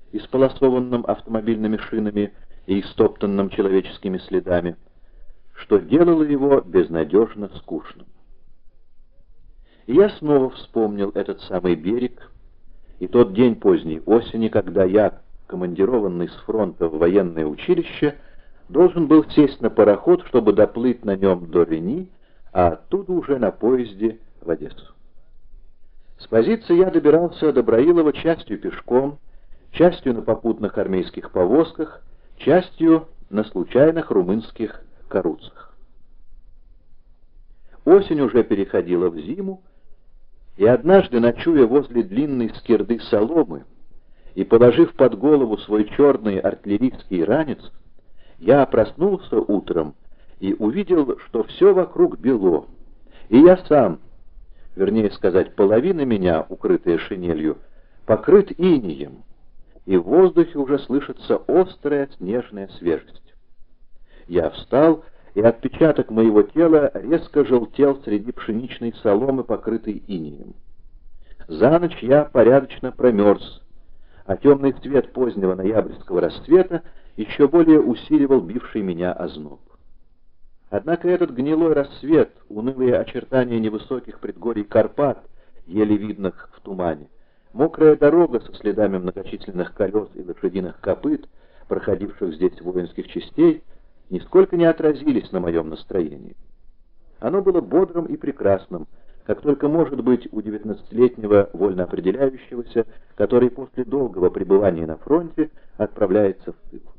исполосованном автомобильными шинами и истоптанном человеческими следами, что делало его безнадежно скучным. И я снова вспомнил этот самый берег, и тот день поздней осени, когда я, командированный с фронта в военное училище, должен был сесть на пароход, чтобы доплыть на нем до Рени, а оттуда уже на поезде в Одессу. С позиции я добирался до Браилова частью пешком, частью на попутных армейских повозках, частью на случайных румынских каруцах. Осень уже переходила в зиму, и однажды, ночуя возле длинной скирды соломы и положив под голову свой черный артиллерийский ранец, я проснулся утром и увидел, что все вокруг бело, и я сам, вернее сказать, половина меня, укрытая шинелью, покрыт инеем, и в воздухе уже слышится острая снежная свежесть. Я встал, и отпечаток моего тела резко желтел среди пшеничной соломы, покрытой инеем. За ночь я порядочно промерз, а темный цвет позднего ноябрьского рассвета еще более усиливал бивший меня озноб. Однако этот гнилой рассвет, унылые очертания невысоких предгорий Карпат, еле видных в тумане, мокрая дорога со следами многочисленных колес и лошадиных копыт, проходивших здесь воинских частей, нисколько не отразились на моем настроении. Оно было бодрым и прекрасным, как только может быть у 19-летнего вольно определяющегося, который после долгого пребывания на фронте отправляется в тыл.